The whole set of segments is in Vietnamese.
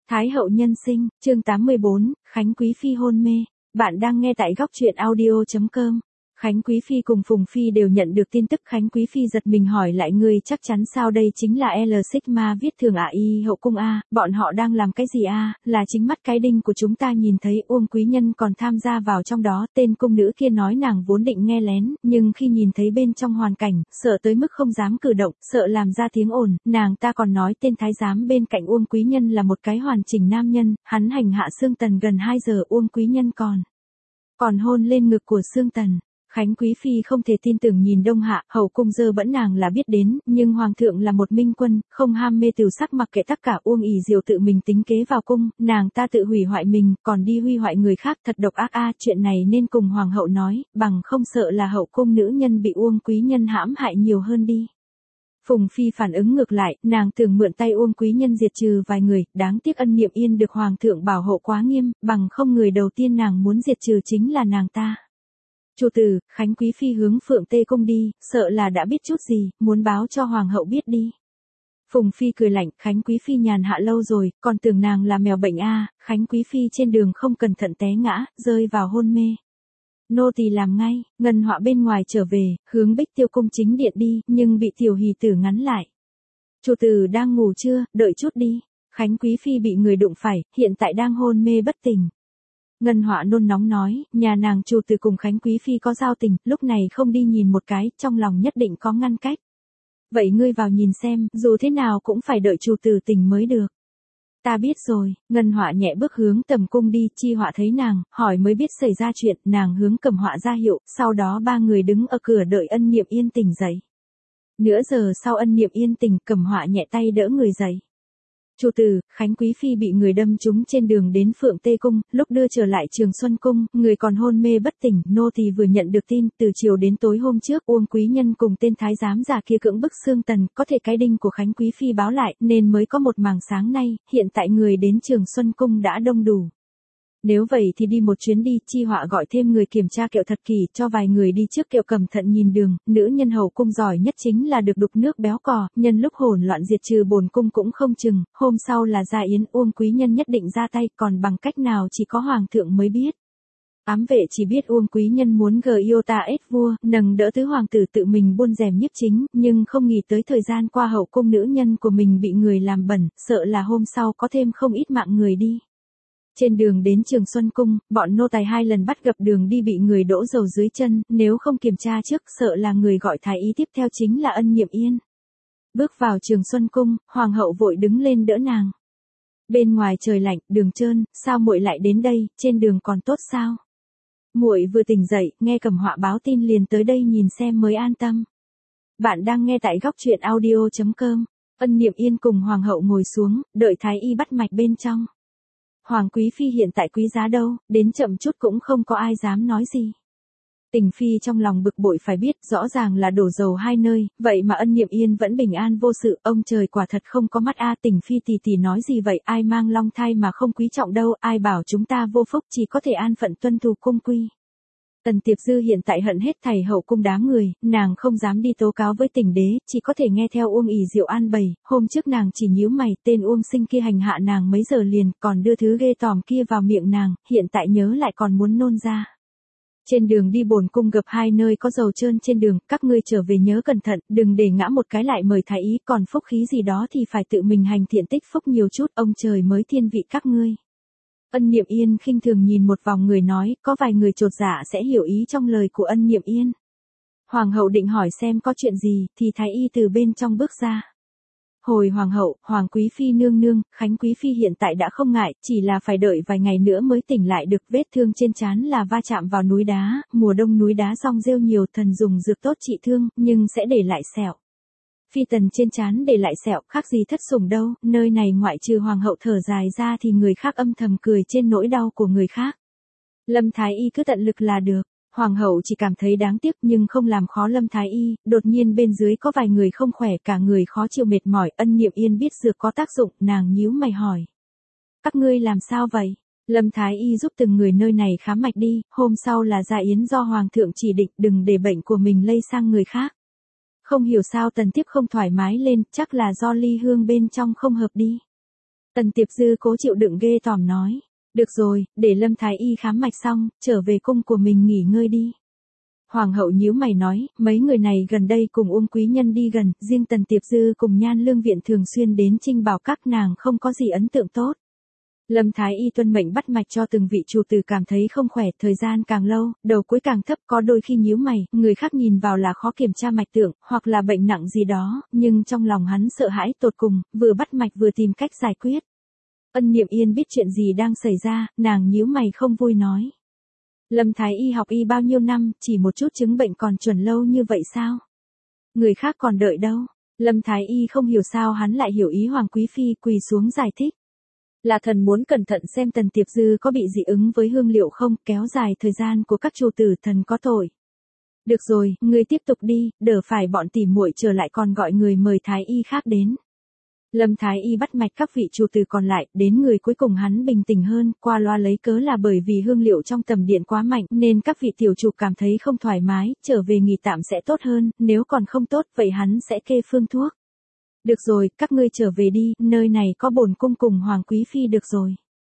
Thái hậu nhân sinh, chương 84, Khánh Quý Phi hôn mê. Bạn đang nghe tại góc truyện audio.com. Khánh Quý Phi cùng Phùng Phi đều nhận được tin tức. Khánh Quý Phi giật mình hỏi lại, ngươi chắc chắn sao? Đây chính là L Sigma viết thường ạ. Y hậu cung a, bọn họ đang làm cái gì a? Là chính mắt cái đinh của chúng ta nhìn thấy. Uông quý nhân còn tham gia vào trong đó. Tên cung nữ kia nói nàng vốn định nghe lén, nhưng khi nhìn thấy bên trong hoàn cảnh, sợ tới mức không dám cử động, sợ làm ra tiếng ồn. Nàng ta còn nói tên thái giám bên cạnh Uông quý nhân là một cái hoàn chỉnh nam nhân, hắn hành hạ Xương Tần gần 2 giờ. Uông quý nhân còn hôn lên ngực của Xương Tần. Khánh Quý Phi không thể tin tưởng nhìn Đông Hạ, hậu cung dơ bẩn nàng là biết đến, nhưng Hoàng thượng là một minh quân, không ham mê tửu sắc, mặc kệ tất cả. Uông ỷ diệu tự mình tính kế vào cung, nàng ta tự hủy hoại mình, còn đi huy hoại người khác, thật độc ác a. Chuyện này nên cùng Hoàng hậu nói, bằng không sợ là hậu cung nữ nhân bị Uông quý nhân hãm hại nhiều hơn đi. Phùng Phi phản ứng ngược lại, nàng tưởng mượn tay Uông quý nhân diệt trừ vài người, đáng tiếc Ân Niệm Yên được Hoàng thượng bảo hộ quá nghiêm, bằng không người đầu tiên nàng muốn diệt trừ chính là nàng ta. Chủ tử, Khánh Quý Phi hướng Phượng Tê Cung đi, sợ là đã biết chút gì, muốn báo cho Hoàng hậu biết đi. Phùng Phi cười lạnh, Khánh Quý Phi nhàn hạ lâu rồi, còn tưởng nàng là mèo bệnh a. Khánh Quý Phi trên đường không cẩn thận té ngã, rơi vào hôn mê. Nô tỳ làm ngay. Ngân Họa bên ngoài trở về, hướng Bích Tiêu Cung chính điện đi, nhưng bị Tiểu Hỷ Tử ngắn lại. Chủ tử đang ngủ chưa, đợi chút đi. Khánh Quý Phi bị người đụng phải, hiện tại đang hôn mê bất tỉnh. Ngân Họa nôn nóng nói, nhà nàng chủ tử cùng Khánh Quý Phi có giao tình, lúc này không đi nhìn một cái, trong lòng nhất định có ngăn cách. Vậy ngươi vào nhìn xem, dù thế nào cũng phải đợi chủ tử tỉnh mới được. Ta biết rồi. Ngân Họa nhẹ bước hướng tầm cung đi. Chi Họa thấy nàng, hỏi mới biết xảy ra chuyện, nàng hướng Cẩm Họa ra hiệu, sau đó ba người đứng ở cửa đợi Ân Niệm Yên tỉnh dậy. Nửa giờ sau Ân Niệm Yên tỉnh, Cẩm Họa nhẹ tay đỡ người dậy. Chủ tử, Khánh Quý Phi bị người đâm trúng trên đường đến Phượng Tê Cung, lúc đưa trở lại Trường Xuân Cung, người còn hôn mê bất tỉnh. Nô tỳ vừa nhận được tin, từ chiều đến tối hôm trước, Uông quý nhân cùng tên thái giám già kia cưỡng bức Xương Tần, có thể cái đinh của Khánh Quý Phi báo lại, nên mới có một mảng sáng nay, hiện tại người đến Trường Xuân Cung đã đông đủ. Nếu vậy thì đi một chuyến đi. Chi Họa gọi thêm người kiểm tra kẹo thật kỳ, cho vài người đi trước kẹo cẩn thận nhìn đường. Nữ nhân hầu cung giỏi nhất chính là được đục nước béo cò, nhân lúc hỗn loạn diệt trừ bổn cung cũng không chừng. Hôm sau là gia yến, Uông quý nhân nhất định ra tay, còn bằng cách nào chỉ có Hoàng thượng mới biết. Ám vệ chỉ biết Uông quý nhân muốn Giota ết vua, nâng đỡ tứ hoàng tử tự mình buôn rèm nhiếp chính, nhưng không nghĩ tới thời gian qua hậu cung nữ nhân của mình bị người làm bẩn, sợ là hôm sau có thêm không ít mạng người đi. Trên đường đến Trường Xuân Cung, bọn nô tài 2 lần bắt gặp đường đi bị người đổ dầu dưới chân, nếu không kiểm tra trước sợ là người gọi thái y tiếp theo chính là Ân Niệm Yên. Bước vào Trường Xuân Cung, Hoàng hậu vội đứng lên đỡ nàng. Bên ngoài trời lạnh, đường trơn, sao muội lại đến đây, trên đường còn tốt sao? Muội vừa tỉnh dậy, nghe Cẩm Họa báo tin liền tới đây nhìn xem mới an tâm. Bạn đang nghe tại góc truyện audio.com. Ân Niệm Yên cùng Hoàng hậu ngồi xuống, đợi thái y bắt mạch bên trong. Hoàng Quý Phi hiện tại quý giá đâu, đến chậm chút cũng không có ai dám nói gì. Tình Phi trong lòng bực bội, phải biết, rõ ràng là đổ dầu 2 nơi, vậy mà Ân Niệm Yên vẫn bình an vô sự, ông trời quả thật không có mắt a. Tình Phi tỷ nói gì vậy, ai mang long thai mà không quý trọng đâu, ai bảo chúng ta vô phúc, chỉ có thể an phận tuân thủ cung quy. Tần Tiệp Dư hiện tại hận hết thảy hậu cung đám người, nàng không dám đi tố cáo với Tình Đế, chỉ có thể nghe theo Uông ỷ diệu an bày. Hôm trước nàng chỉ nhíu mày, tên Uông Sinh kia hành hạ nàng mấy giờ liền, còn đưa thứ ghê tởm kia vào miệng nàng, hiện tại nhớ lại còn muốn nôn ra. Trên đường đi bổn cung gặp 2 nơi có dầu trơn trên đường, các ngươi trở về nhớ cẩn thận, đừng để ngã một cái lại mời thái ý, còn phúc khí gì đó thì phải tự mình hành thiện tích phúc nhiều chút, ông trời mới thiên vị các ngươi. Ân Niệm Yên khinh thường nhìn một vòng người nói, có vài người chột dạ sẽ hiểu ý trong lời của Ân Niệm Yên. Hoàng hậu định hỏi xem có chuyện gì, thì thái y từ bên trong bước ra. Hồi Hoàng hậu, Hoàng Quý Phi nương nương, Khánh Quý Phi hiện tại đã không ngại, chỉ là phải đợi vài ngày nữa mới tỉnh lại được. Vết thương trên trán là va chạm vào núi đá, mùa đông núi đá rong rêu nhiều, thần dùng dược tốt trị thương, nhưng sẽ để lại sẹo. Phi tần trên trán để lại sẹo, khác gì thất sủng đâu, nơi này ngoại trừ Hoàng hậu thở dài ra thì người khác âm thầm cười trên nỗi đau của người khác. Lâm Thái Y cứ tận lực là được. Hoàng hậu chỉ cảm thấy đáng tiếc nhưng không làm khó Lâm Thái Y, đột nhiên bên dưới có vài người không khỏe, cả người khó chịu mệt mỏi. Ân Niệm Yên biết dược có tác dụng, nàng nhíu mày hỏi. Các ngươi làm sao vậy? Lâm Thái Y giúp từng người nơi này khám mạch đi, hôm sau là gia yến do Hoàng thượng chỉ định, đừng để bệnh của mình lây sang người khác. Không hiểu sao Tần Tiếp không thoải mái lên, chắc là do ly hương bên trong không hợp đi. Tần Tiệp Dư cố chịu đựng ghê tởm nói. Được rồi, để Lâm Thái Y khám mạch xong, trở về cung của mình nghỉ ngơi đi. Hoàng hậu nhíu mày nói, mấy người này gần đây cùng Uông quý nhân đi gần, riêng Tần Tiệp Dư cùng Nhan Lương Viện thường xuyên đến Trinh Bảo các nàng không có gì ấn tượng tốt. Lâm Thái Y tuân mệnh bắt mạch cho từng vị chủ tử cảm thấy không khỏe, thời gian càng lâu, đầu cuối càng thấp, có đôi khi nhíu mày, người khác nhìn vào là khó kiểm tra mạch tượng, hoặc là bệnh nặng gì đó, nhưng trong lòng hắn sợ hãi tột cùng, vừa bắt mạch vừa tìm cách giải quyết. Ân Niệm Yên biết chuyện gì đang xảy ra, nàng nhíu mày không vui nói. Lâm Thái Y học y bao nhiêu năm, chỉ một chút chứng bệnh còn chuẩn lâu như vậy sao? Người khác còn đợi đâu? Lâm Thái Y không hiểu sao hắn lại hiểu ý Hoàng Quý Phi, quỳ xuống giải thích. Là thần muốn cẩn thận xem Tần Tiệp Dư có bị dị ứng với hương liệu không, kéo dài thời gian của các chủ tử, thần có tội. Được rồi, ngươi tiếp tục đi, đỡ phải bọn tỉ muội trở lại còn gọi người mời Thái Y khác đến. Lâm Thái Y bắt mạch các vị chủ tử còn lại, đến người cuối cùng hắn bình tĩnh hơn, qua loa lấy cớ là bởi vì hương liệu trong tầm điện quá mạnh nên các vị tiểu chủ cảm thấy không thoải mái, trở về nghỉ tạm sẽ tốt hơn, nếu còn không tốt vậy hắn sẽ kê phương thuốc. Được rồi, các ngươi trở về đi, nơi này có bổn cung cùng Hoàng Quý Phi được rồi.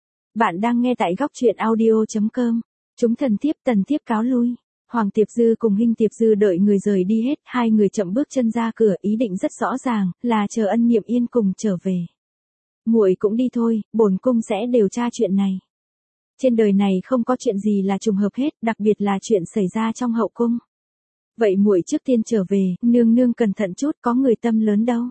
Bạn đang nghe tại góc truyện audio.com. Chúng thần thiếp Tần thiếp cáo lui. Hoàng Tiệp Dư cùng Hinh Tiệp Dư đợi người rời đi hết, hai người chậm bước chân ra cửa, ý định rất rõ ràng, là chờ Ân Niệm Yên cùng trở về. Muội cũng đi thôi, bổn cung sẽ điều tra chuyện này. Trên đời này không có chuyện gì là trùng hợp hết, đặc biệt là chuyện xảy ra trong hậu cung. Vậy muội trước tiên trở về, nương nương cẩn thận chút, có người tâm lớn đâu.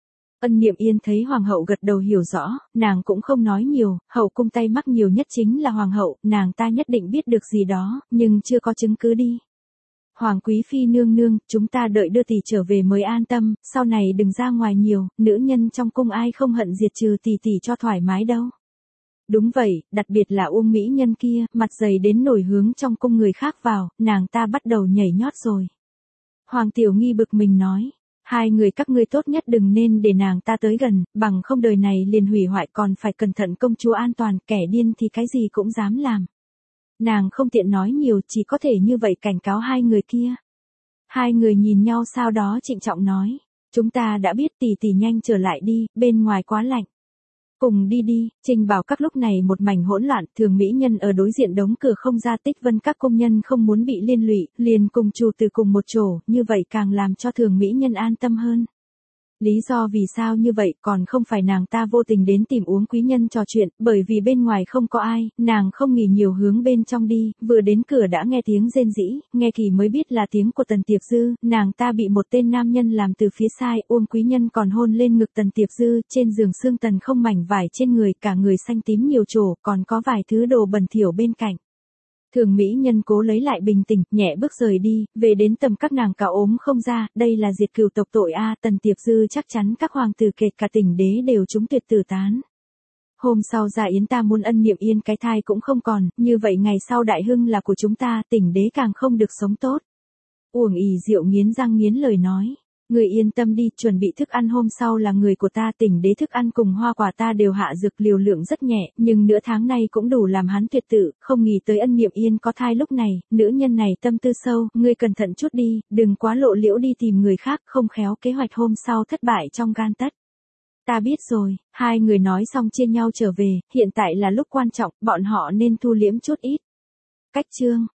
Ân Niệm Yên thấy hoàng hậu gật đầu hiểu rõ, nàng cũng không nói nhiều, hậu cung tay mắc nhiều nhất chính là hoàng hậu, nàng ta nhất định biết được gì đó, nhưng chưa có chứng cứ đi. Hoàng Quý Phi nương nương, chúng ta đợi đưa tỷ trở về mới an tâm, sau này đừng ra ngoài nhiều, nữ nhân trong cung ai không hận diệt trừ tỷ tỷ cho thoải mái đâu. Đúng vậy, đặc biệt là Uông mỹ nhân kia, mặt dày đến nổi hướng trong cung người khác vào, nàng ta bắt đầu nhảy nhót rồi. Hoàng Tiểu Nghi bực mình nói. Hai người các ngươi tốt nhất đừng nên để nàng ta tới gần, bằng không đời này liền hủy hoại, còn phải cẩn thận công chúa an toàn, kẻ điên thì cái gì cũng dám làm. Nàng không tiện nói nhiều, chỉ có thể như vậy cảnh cáo hai người kia. Hai người nhìn nhau sau đó trịnh trọng nói, chúng ta đã biết, tỷ tỷ nhanh trở lại đi, bên ngoài quá lạnh. Cùng đi đi, Trình Bảo các lúc này một mảnh hỗn loạn, Thường mỹ nhân ở đối diện đóng cửa không ra, Tích Vân các công nhân không muốn bị liên lụy, liền cùng chủ từ cùng một chỗ, như vậy càng làm cho Thường mỹ nhân an tâm hơn. Lý do vì sao như vậy, còn không phải nàng ta vô tình đến tìm Uông quý nhân trò chuyện, bởi vì bên ngoài không có ai, nàng không nghỉ nhiều hướng bên trong đi, vừa đến cửa đã nghe tiếng rên rỉ, nghe kỳ mới biết là tiếng của Tần Tiệp Dư, nàng ta bị một tên nam nhân làm từ phía sai, Uông quý nhân còn hôn lên ngực Tần Tiệp Dư, trên giường xương tần không mảnh vải trên người, cả người xanh tím nhiều chỗ, còn có vài thứ đồ bẩn thỉu bên cạnh. Thường mỹ nhân cố lấy lại bình tĩnh, nhẹ bước rời đi, về đến tầm các nàng cả ốm không ra, đây là diệt cửu tộc tội a, Tần Tiệp Dư chắc chắn các hoàng tử kể cả Tỉnh Đế đều trúng tuyệt tử tán. Hôm sau ra yến ta muốn Ân Niệm Yên cái thai cũng không còn, như vậy ngày sau đại hưng là của chúng ta, Tỉnh Đế càng không được sống tốt. Uổng ỉ Diệu nghiến răng nghiến lời nói. Người yên tâm đi, chuẩn bị thức ăn hôm sau là người của ta, Tỉnh Đế thức ăn cùng hoa quả ta đều hạ dược liều lượng rất nhẹ, nhưng nửa tháng nay cũng đủ làm hắn tuyệt tử, không nghĩ tới Ân Niệm Yên có thai lúc này, nữ nhân này tâm tư sâu, ngươi cẩn thận chút đi, đừng quá lộ liễu đi tìm người khác, không khéo kế hoạch hôm sau thất bại trong gan tất. Ta biết rồi, hai người nói xong chia nhau trở về, hiện tại là lúc quan trọng, bọn họ nên thu liễm chút ít. Cách chương